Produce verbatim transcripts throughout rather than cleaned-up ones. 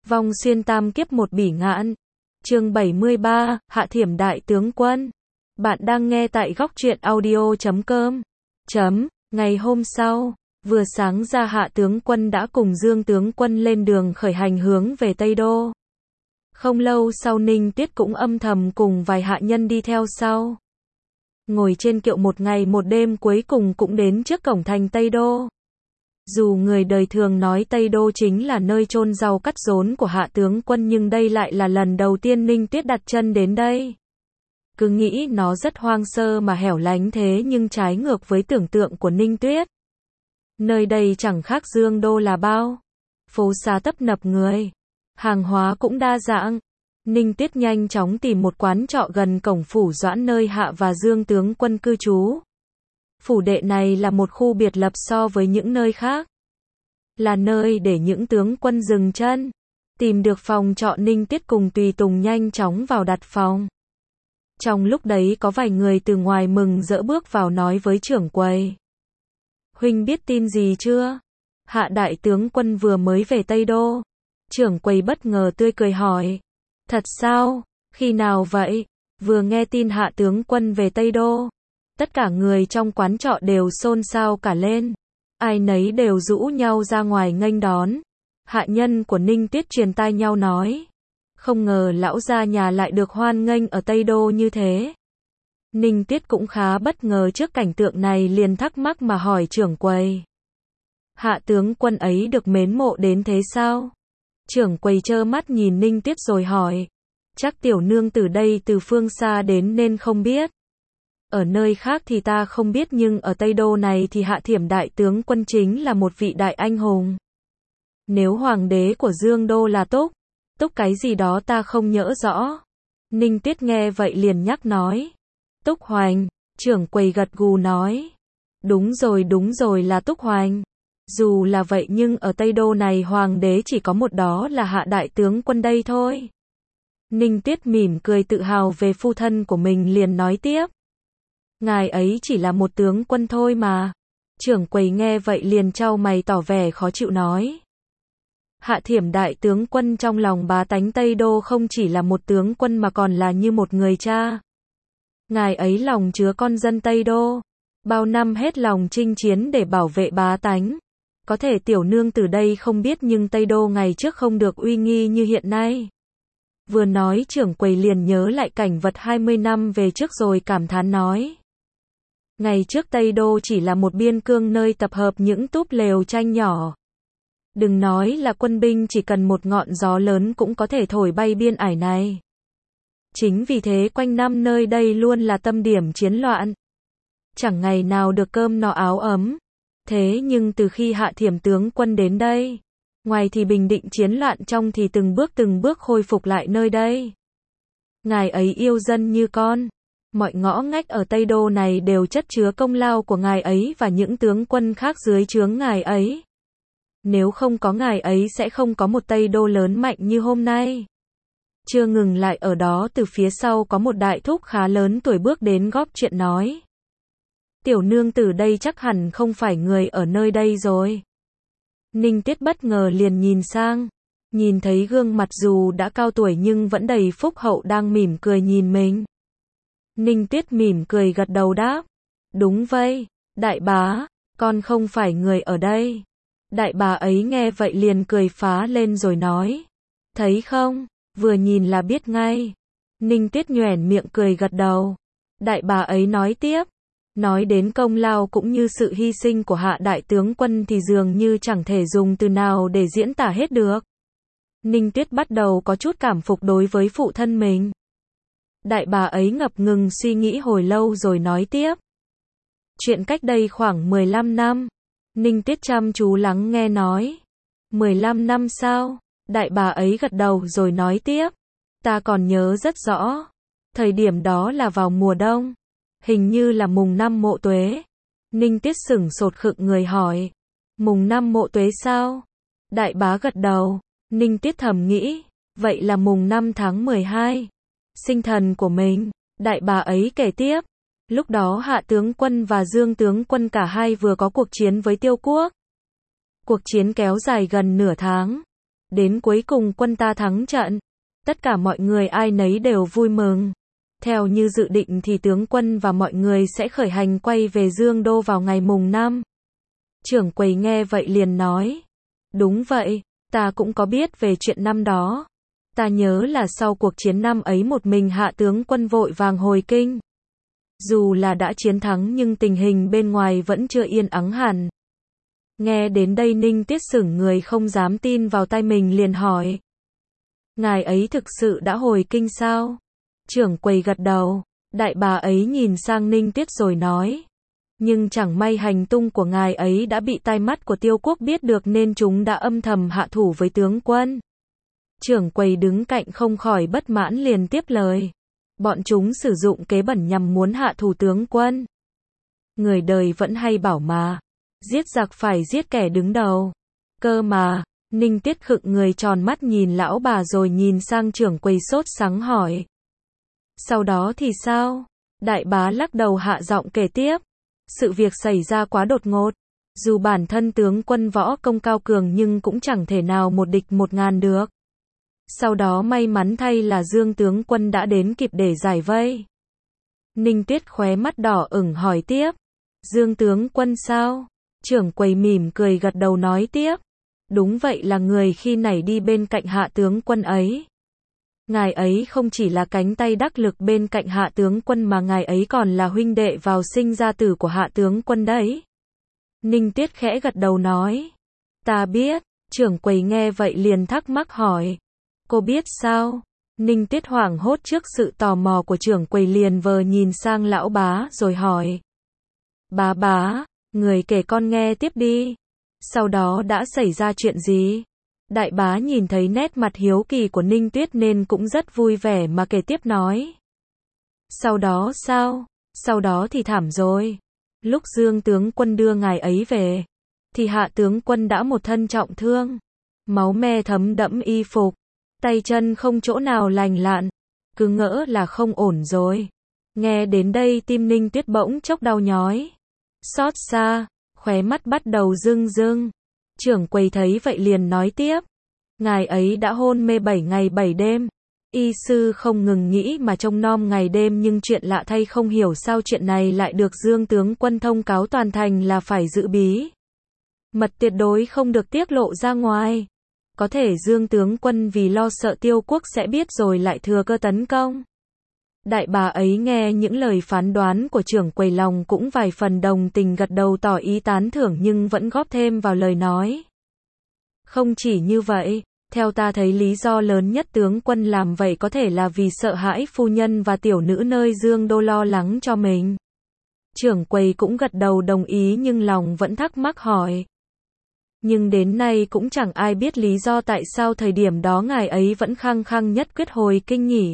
Vong xuyên tam kiếp một bỉ ngạn. Chương bảy mươi ba, Hạ Thiểm đại tướng quân. Bạn đang nghe tại góc truyện audio chấm com. Chấm, ngày hôm sau, vừa sáng ra Hạ tướng quân đã cùng Dương tướng quân lên đường khởi hành hướng về Tây Đô. Không lâu sau Ninh Tiết cũng âm thầm cùng vài hạ nhân đi theo sau. Ngồi trên kiệu một ngày một đêm cuối cùng cũng đến trước cổng thành Tây Đô. Dù người đời thường nói Tây Đô chính là nơi chôn rau cắt rốn của Hạ tướng quân nhưng đây lại là lần đầu tiên Ninh Tiết đặt chân đến đây. Cứ nghĩ nó rất hoang sơ mà hẻo lánh thế nhưng trái ngược với tưởng tượng của Ninh Tuyết. Nơi đây chẳng khác Dương Đô là bao. Phố xá tấp nập người. Hàng hóa cũng đa dạng. Ninh Tiết nhanh chóng tìm một quán trọ gần cổng phủ Doãn nơi Hạ và Dương tướng quân cư trú. Phủ đệ này là một khu biệt lập so với những nơi khác. Là nơi để những tướng quân dừng chân. Tìm được phòng trọ Ninh Tiết cùng tùy tùng nhanh chóng vào đặt phòng. Trong lúc đấy có vài người từ ngoài mừng rỡ bước vào nói với trưởng quầy. Huynh biết tin gì chưa? Hạ đại tướng quân vừa mới về Tây Đô. Trưởng quầy bất ngờ tươi cười hỏi. Thật sao? Khi nào vậy? Vừa nghe tin Hạ tướng quân về Tây Đô. Tất cả người trong quán trọ đều xôn xao cả lên. Ai nấy đều rũ nhau ra ngoài nghênh đón. Hạ nhân của Ninh Tiết truyền tai nhau nói. Không ngờ lão gia nhà lại được hoan nghênh ở Tây Đô như thế. Ninh Tiết cũng khá bất ngờ trước cảnh tượng này liền thắc mắc mà hỏi trưởng quầy. Hạ tướng quân ấy được mến mộ đến thế sao? Trưởng quầy trơ mắt nhìn Ninh Tiết rồi hỏi. Chắc tiểu nương từ đây từ phương xa đến nên không biết. Ở nơi khác thì ta không biết nhưng ở Tây Đô này thì Hạ Thiểm đại tướng quân chính là một vị đại anh hùng. Nếu hoàng đế của Dương Đô là Túc, Túc cái gì đó ta không nhớ rõ. Ninh Tiết nghe vậy liền nhắc nói. Túc Hoành, trưởng quầy gật gù nói. Đúng rồi đúng rồi là Túc Hoành. Dù là vậy nhưng ở Tây Đô này hoàng đế chỉ có một đó là Hạ đại tướng quân đây thôi. Ninh Tiết mỉm cười tự hào về phu thân của mình liền nói tiếp. Ngài ấy chỉ là một tướng quân thôi mà. Trưởng quầy nghe vậy liền chau mày tỏ vẻ khó chịu nói. Hạ Thiểm đại tướng quân trong lòng bá tánh Tây Đô không chỉ là một tướng quân mà còn là như một người cha. Ngài ấy lòng chứa con dân Tây Đô. Bao năm hết lòng chinh chiến để bảo vệ bá tánh. Có thể tiểu nương từ đây không biết nhưng Tây Đô ngày trước không được uy nghi như hiện nay. Vừa nói trưởng quầy liền nhớ lại cảnh vật hai mươi năm về trước rồi cảm thán nói. Ngày trước Tây Đô chỉ là một biên cương nơi tập hợp những túp lều tranh nhỏ. Đừng nói là quân binh chỉ cần một ngọn gió lớn cũng có thể thổi bay biên ải này. Chính vì thế quanh năm nơi đây luôn là tâm điểm chiến loạn. Chẳng ngày nào được cơm no áo ấm. Thế nhưng từ khi Hạ Thiểm tướng quân đến đây, ngoài thì bình định chiến loạn trong thì từng bước từng bước khôi phục lại nơi đây. Ngài ấy yêu dân như con. Mọi ngõ ngách ở Tây Đô này đều chất chứa công lao của ngài ấy và những tướng quân khác dưới trướng ngài ấy. Nếu không có ngài ấy sẽ không có một Tây Đô lớn mạnh như hôm nay. Chưa ngừng lại ở đó từ phía sau có một đại thúc khá lớn tuổi bước đến góp chuyện nói. Tiểu nương từ đây chắc hẳn không phải người ở nơi đây rồi. Ninh Tiết bất ngờ liền nhìn sang. Nhìn thấy gương mặt dù đã cao tuổi nhưng vẫn đầy phúc hậu đang mỉm cười nhìn mình. Ninh Tiết mỉm cười gật đầu đáp. Đúng vậy, đại bá, con không phải người ở đây. Đại bá ấy nghe vậy liền cười phá lên rồi nói. Thấy không, vừa nhìn là biết ngay. Ninh Tiết nhoẻn miệng cười gật đầu. Đại bá ấy nói tiếp. Nói đến công lao cũng như sự hy sinh của Hạ đại tướng quân thì dường như chẳng thể dùng từ nào để diễn tả hết được. Ninh Tiết bắt đầu có chút cảm phục đối với phụ thân mình. Đại bá ấy ngập ngừng suy nghĩ hồi lâu rồi nói tiếp. Chuyện cách đây khoảng mười lăm năm. Ninh Tiết chăm chú lắng nghe nói. mười lăm năm sao? Đại bá ấy gật đầu rồi nói tiếp. Ta còn nhớ rất rõ. Thời điểm đó là vào mùa đông. Hình như là mùng năm Mộ Tuế. Ninh Tiết sửng sột khựng người hỏi. Mùng năm Mộ Tuế sao? Đại bá gật đầu. Ninh Tiết thầm nghĩ. Vậy là mùng năm tháng mười hai. Sinh thần của mình. Đại bá ấy kể tiếp. Lúc đó Hạ tướng quân và Dương tướng quân cả hai vừa có cuộc chiến với Tiêu Quốc. Cuộc chiến kéo dài gần nửa tháng. Đến cuối cùng quân ta thắng trận. Tất cả mọi người ai nấy đều vui mừng. Theo như dự định thì tướng quân và mọi người sẽ khởi hành quay về Dương Đô vào ngày mùng năm. Trưởng quầy nghe vậy liền nói. Đúng vậy, ta cũng có biết về chuyện năm đó. Ta nhớ là sau cuộc chiến năm ấy một mình hạ tướng quân vội vàng hồi kinh. Dù là đã chiến thắng nhưng tình hình bên ngoài vẫn chưa yên ắng hẳn. Nghe đến đây Ninh Tiết sững người không dám tin vào tai mình liền hỏi. Ngài ấy thực sự đã hồi kinh sao? Trưởng quầy gật đầu, đại bà ấy nhìn sang Ninh Tiết rồi nói. Nhưng chẳng may hành tung của ngài ấy đã bị tai mắt của Tiêu Quốc biết được nên chúng đã âm thầm hạ thủ với tướng quân. Trưởng quầy đứng cạnh không khỏi bất mãn liền tiếp lời. Bọn chúng sử dụng kế bẩn nhằm muốn hạ thủ tướng quân. Người đời vẫn hay bảo mà, giết giặc phải giết kẻ đứng đầu. Cơ mà, Ninh Tiết khựng người tròn mắt nhìn lão bà rồi nhìn sang trưởng quầy sốt sắng hỏi. Sau đó thì sao? Đại bá lắc đầu hạ giọng kể tiếp. Sự việc xảy ra quá đột ngột. Dù bản thân tướng quân võ công cao cường nhưng cũng chẳng thể nào một địch một ngàn được. Sau đó may mắn thay là Dương tướng quân đã đến kịp để giải vây. Ninh Tiết khóe mắt đỏ ửng hỏi tiếp. Dương tướng quân sao? Trưởng quầy mỉm cười gật đầu nói tiếp. Đúng vậy, là người khi nãy đi bên cạnh hạ tướng quân ấy. Ngài ấy không chỉ là cánh tay đắc lực bên cạnh hạ tướng quân mà ngài ấy còn là huynh đệ vào sinh ra tử của hạ tướng quân đấy. Ninh Tiết khẽ gật đầu nói. Ta biết. Trưởng quầy nghe vậy liền thắc mắc hỏi. Cô biết sao? Ninh Tiết hoảng hốt trước sự tò mò của trưởng quầy liền vờ nhìn sang lão bá rồi hỏi. Bá bá, người kể con nghe tiếp đi. Sau đó đã xảy ra chuyện gì? Đại bá nhìn thấy nét mặt hiếu kỳ của Ninh Tuyết nên cũng rất vui vẻ mà kể tiếp nói. Sau đó sao? Sau đó thì thảm rồi. Lúc Dương tướng quân đưa ngài ấy về, thì hạ tướng quân đã một thân trọng thương. Máu me thấm đẫm y phục. Tay chân không chỗ nào lành lặn. Cứ ngỡ là không ổn rồi. Nghe đến đây tim Ninh Tuyết bỗng chốc đau nhói. Xót xa, khóe mắt bắt đầu rưng rưng. Trưởng quầy thấy vậy liền nói tiếp. Ngài ấy đã hôn mê bảy ngày bảy đêm. Y sư không ngừng nghĩ mà trông nom ngày đêm nhưng chuyện lạ thay không hiểu sao chuyện này lại được Dương tướng quân thông cáo toàn thành là phải giữ bí mật tuyệt đối không được tiết lộ ra ngoài. Có thể Dương tướng quân vì lo sợ Tiêu Quốc sẽ biết rồi lại thừa cơ tấn công. Đại bà ấy nghe những lời phán đoán của trưởng quầy lòng cũng vài phần đồng tình gật đầu tỏ ý tán thưởng nhưng vẫn góp thêm vào lời nói. Không chỉ như vậy, theo ta thấy lý do lớn nhất tướng quân làm vậy có thể là vì sợ hãi phu nhân và tiểu nữ nơi Dương Đô lo lắng cho mình. Trưởng quầy cũng gật đầu đồng ý nhưng lòng vẫn thắc mắc hỏi. Nhưng đến nay cũng chẳng ai biết lý do tại sao thời điểm đó ngài ấy vẫn khăng khăng nhất quyết hồi kinh nhỉ.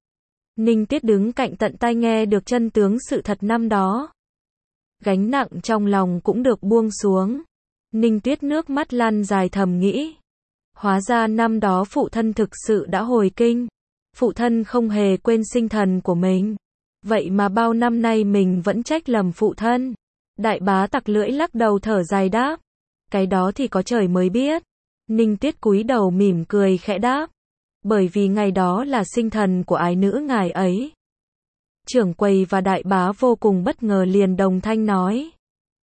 Ninh Tiết đứng cạnh tận tai nghe được chân tướng sự thật năm đó. Gánh nặng trong lòng cũng được buông xuống. Ninh Tuyết nước mắt lăn dài thầm nghĩ. Hóa ra năm đó phụ thân thực sự đã hồi kinh. Phụ thân không hề quên sinh thần của mình. Vậy mà bao năm nay mình vẫn trách lầm phụ thân. Đại bá tặc lưỡi lắc đầu thở dài đáp. Cái đó thì có trời mới biết. Ninh Tuyết cúi đầu mỉm cười khẽ đáp. Bởi vì ngày đó là sinh thần của ái nữ ngài ấy. Trưởng quầy và đại bá vô cùng bất ngờ liền đồng thanh nói.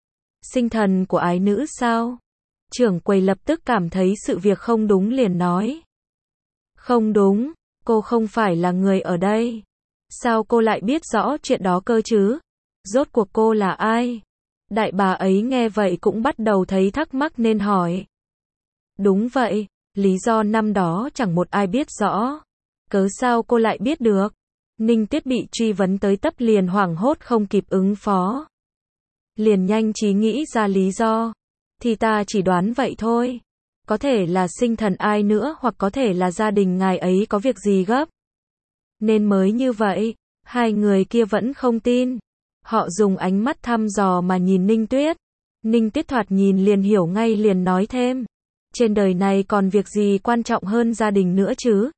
Sinh thần của ái nữ sao? Trưởng quầy lập tức cảm thấy sự việc không đúng liền nói. Không đúng, cô không phải là người ở đây. Sao cô lại biết rõ chuyện đó cơ chứ? Rốt cuộc cô là ai? Đại bà ấy nghe vậy cũng bắt đầu thấy thắc mắc nên hỏi. Đúng vậy, lý do năm đó chẳng một ai biết rõ. Cớ sao cô lại biết được? Ninh Tuyết bị truy vấn tới tấp liền hoảng hốt không kịp ứng phó. Liền nhanh trí nghĩ ra lý do. Thì ta chỉ đoán vậy thôi. Có thể là sinh thần ai nữa hoặc có thể là gia đình ngài ấy có việc gì gấp. Nên mới như vậy, hai người kia vẫn không tin. Họ dùng ánh mắt thăm dò mà nhìn Ninh Tuyết. Ninh Tuyết thoạt nhìn liền hiểu ngay liền nói thêm. Trên đời này còn việc gì quan trọng hơn gia đình nữa chứ?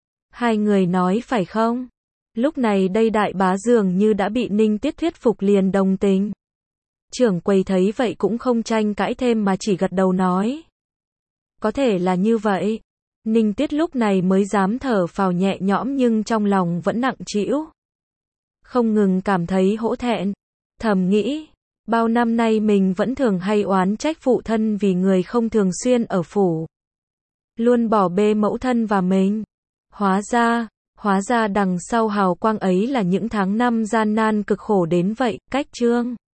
Hai người nói phải không? Lúc này đây đại bá dường như đã bị Ninh Tuyết thuyết phục liền đồng tình. Trưởng quầy thấy vậy cũng không tranh cãi thêm mà chỉ gật đầu nói. Có thể là như vậy, Ninh Tiết lúc này mới dám thở phào nhẹ nhõm nhưng trong lòng vẫn nặng trĩu. Không ngừng cảm thấy hổ thẹn. Thầm nghĩ, bao năm nay mình vẫn thường hay oán trách phụ thân vì người không thường xuyên ở phủ. Luôn bỏ bê mẫu thân và mình. Hóa ra, hóa ra đằng sau hào quang ấy là những tháng năm gian nan cực khổ đến vậy, cách Trương